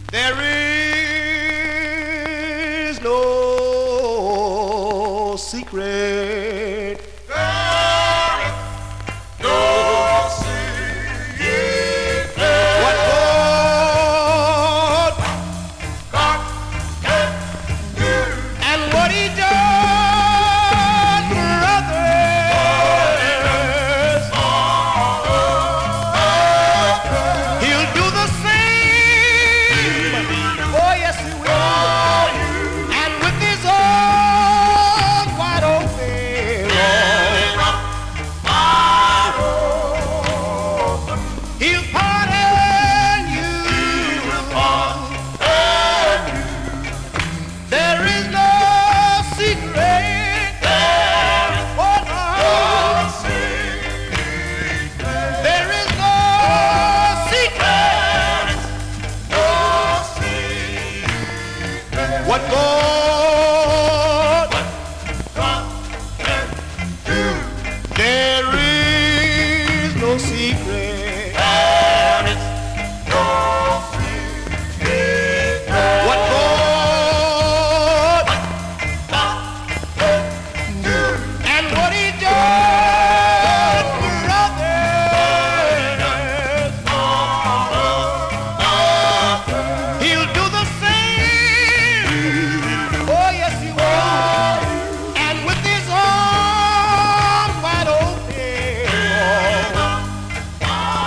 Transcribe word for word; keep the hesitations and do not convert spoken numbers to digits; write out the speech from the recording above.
There is no secret. There is no secret. What God, God can do. and what He done for others, He'll do the same. Oh yes, He will. And with His arms wide open, He'll pardon you. There is no secret. Oh, no. There is no secret. What God, there is no secret.